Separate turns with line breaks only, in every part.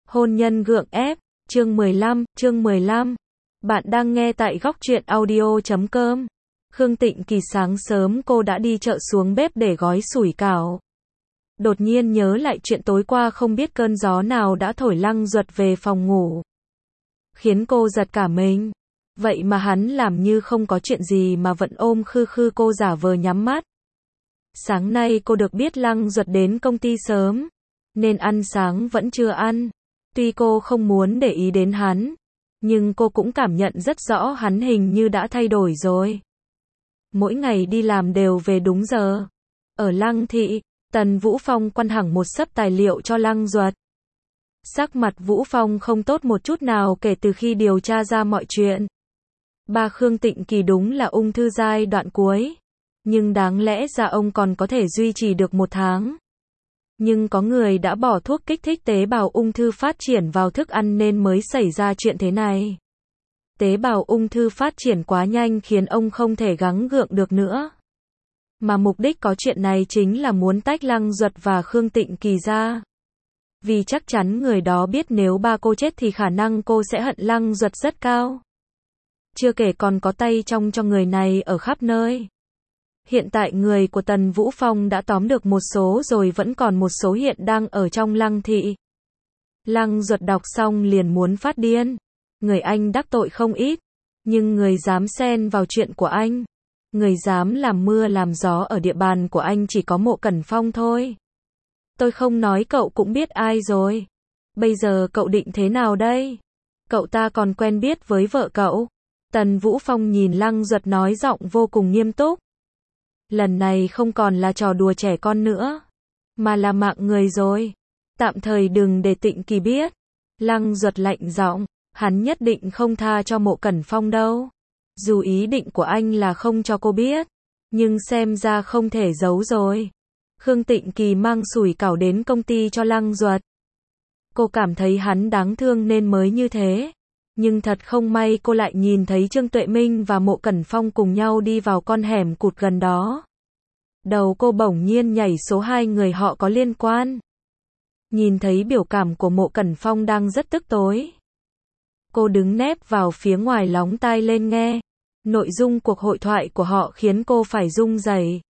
Hôn nhân gượng ép, chương 15. Bạn đang nghe tại góc truyện audio.com. Khương Tịnh Kỳ sáng sớm cô đã đi chợ xuống bếp để gói sủi cảo. Đột nhiên nhớ lại chuyện tối qua không biết cơn gió nào đã thổi Lăng Duật về phòng ngủ. Khiến cô giật cả mình. Vậy mà hắn làm như không có chuyện gì mà vẫn ôm khư khư cô giả vờ nhắm mắt. Sáng nay cô được biết Lăng Duật đến công ty sớm, nên ăn sáng vẫn chưa ăn. Tuy cô không muốn để ý đến hắn, nhưng cô cũng cảm nhận rất rõ hắn hình như đã thay đổi rồi. Mỗi ngày đi làm đều về đúng giờ. Ở Lăng Thị, Tần Vũ Phong quăng hẳn một xấp tài liệu cho Lăng Duật. Sắc mặt Vũ Phong không tốt một chút nào kể từ khi điều tra ra mọi chuyện. Ba Khương Tịnh Kỳ đúng là ung thư giai đoạn cuối, nhưng đáng lẽ ra ông còn có thể duy trì được 1 tháng. Nhưng có người đã bỏ thuốc kích thích tế bào ung thư phát triển vào thức ăn nên mới xảy ra chuyện thế này. Tế bào ung thư phát triển quá nhanh khiến ông không thể gắng gượng được nữa. Mà mục đích có chuyện này chính là muốn tách Lăng Duật và Khương Tịnh Kỳ ra. Vì chắc chắn người đó biết nếu ba cô chết thì khả năng cô sẽ hận Lăng Duật rất cao. Chưa kể còn có tay trong cho người này ở khắp nơi. Hiện tại người của Tần Vũ Phong đã tóm được một số rồi, vẫn còn một số hiện đang ở trong Lăng Thị. Lăng Duật đọc xong liền muốn phát điên. Người anh đắc tội không ít, nhưng người dám xen vào chuyện của anh, người dám làm mưa làm gió ở địa bàn của anh chỉ có Mộ Cẩn Phong thôi. Tôi không nói cậu cũng biết ai rồi. Bây giờ cậu định thế nào đây? Cậu ta còn quen biết với vợ cậu. Tần Vũ Phong nhìn Lăng Duật nói giọng vô cùng nghiêm túc. Lần này không còn là trò đùa trẻ con nữa, mà là mạng người rồi. Tạm thời đừng để Tịnh Kỳ biết. Lăng Duật lạnh giọng, hắn nhất định không tha cho Mộ Cẩn Phong đâu. Dù ý định của anh là không cho cô biết, nhưng xem ra không thể giấu rồi. Khương Tịnh Kỳ mang sủi cảo đến công ty cho Lăng Duật. Cô cảm thấy hắn đáng thương nên mới như thế. Nhưng thật không may cô lại nhìn thấy Trương Tuệ Minh và Mộ Cẩn Phong cùng nhau đi vào con hẻm cụt gần đó. Đầu cô bỗng nhiên nhảy số 2 người họ có liên quan. Nhìn thấy biểu cảm của Mộ Cẩn Phong đang rất tức tối. Cô đứng nép vào phía ngoài lóng tai lên nghe. Nội dung cuộc hội thoại của họ khiến cô phải run rẩy.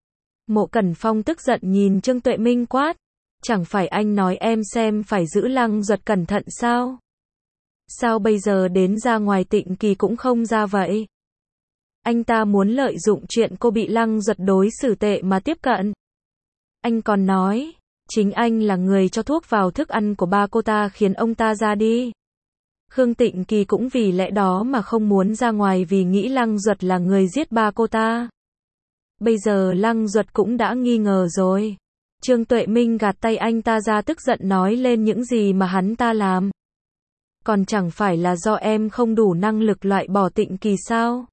Mộ Cẩn Phong tức giận nhìn Trương Tuệ Minh quát. Chẳng phải anh nói em xem phải giữ Lăng Duật cẩn thận sao? Sao bây giờ đến ra ngoài Tịnh Kỳ cũng không ra vậy? Anh ta muốn lợi dụng chuyện cô bị Lăng Duật đối xử tệ mà tiếp cận. Anh còn nói, chính anh là người cho thuốc vào thức ăn của ba cô ta khiến ông ta ra đi. Khương Tịnh Kỳ cũng vì lẽ đó mà không muốn ra ngoài vì nghĩ Lăng Duật là người giết ba cô ta. Bây giờ Lăng Duật cũng đã nghi ngờ rồi. Trương Tuệ Minh gạt tay anh ta ra tức giận nói lên những gì mà hắn ta làm. Còn chẳng phải là do em không đủ năng lực loại bỏ Tịnh Kỳ sao?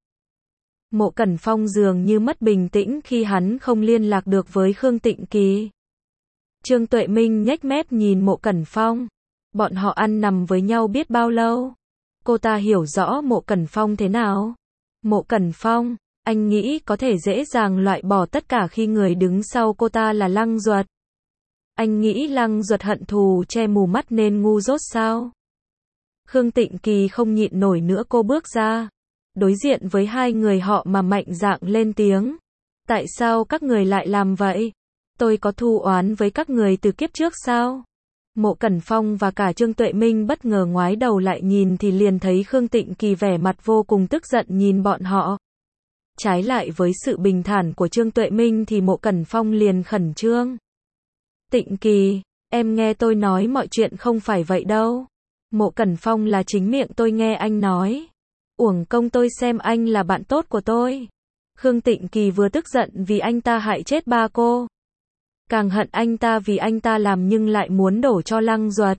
Mộ Cẩn Phong dường như mất bình tĩnh khi hắn không liên lạc được với Khương Tịnh Kỳ. Trương Tuệ Minh nhếch mép nhìn Mộ Cẩn Phong. Bọn họ ăn nằm với nhau biết bao lâu. Cô ta hiểu rõ Mộ Cẩn Phong thế nào. Mộ Cẩn Phong, anh nghĩ có thể dễ dàng loại bỏ tất cả khi người đứng sau cô ta là Lăng Duật. Anh nghĩ Lăng Duật hận thù che mù mắt nên ngu dốt sao? Khương Tịnh Kỳ không nhịn nổi nữa, cô bước ra. Đối diện với hai người họ mà mạnh dạn lên tiếng. Tại sao các người lại làm vậy? Tôi có thù oán với các người từ kiếp trước sao? Mộ Cẩn Phong và cả Trương Tuệ Minh bất ngờ ngoái đầu lại nhìn thì liền thấy Khương Tịnh Kỳ vẻ mặt vô cùng tức giận nhìn bọn họ. Trái lại với sự bình thản của Trương Tuệ Minh thì Mộ Cẩn Phong liền khẩn trương. Tịnh Kỳ, em nghe tôi nói mọi chuyện không phải vậy đâu. Mộ Cẩn Phong là chính miệng tôi nghe anh nói. Uổng công tôi xem anh là bạn tốt của tôi. Khương Tịnh Kỳ vừa tức giận vì anh ta hại chết ba cô, càng hận anh ta vì anh ta làm nhưng lại muốn đổ cho Lăng Duật.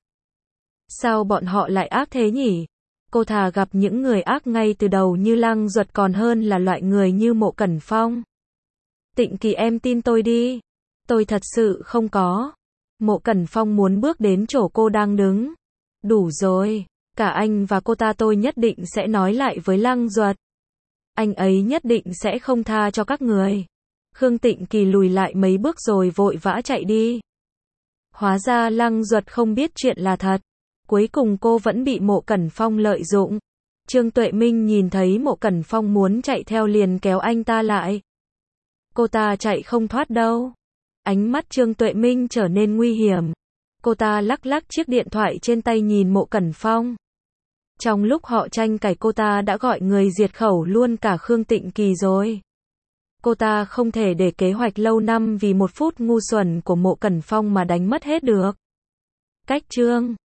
Sao bọn họ lại ác thế nhỉ? Cô thà gặp những người ác ngay từ đầu như Lăng Duật còn hơn là loại người như Mộ Cẩn Phong. Tịnh Kỳ, em tin tôi đi. Tôi thật sự không có. Mộ Cẩn Phong muốn bước đến chỗ cô đang đứng. Đủ rồi. Cả anh và cô ta tôi nhất định sẽ nói lại với Lăng Duật. Anh ấy nhất định sẽ không tha cho các người. Khương Tịnh Kỳ lùi lại mấy bước rồi vội vã chạy đi. Hóa ra Lăng Duật không biết chuyện là thật. Cuối cùng cô vẫn bị Mộ Cẩn Phong lợi dụng. Trương Tuệ Minh nhìn thấy Mộ Cẩn Phong muốn chạy theo liền kéo anh ta lại. Cô ta chạy không thoát đâu. Ánh mắt Trương Tuệ Minh trở nên nguy hiểm. Cô ta lắc lắc chiếc điện thoại trên tay nhìn Mộ Cẩn Phong. Trong lúc họ tranh cãi cô ta đã gọi người diệt khẩu luôn cả Khương Tịnh Kỳ rồi. Cô ta không thể để kế hoạch lâu năm vì một phút ngu xuẩn của Mộ Cẩn Phong mà đánh mất hết được. Cách chương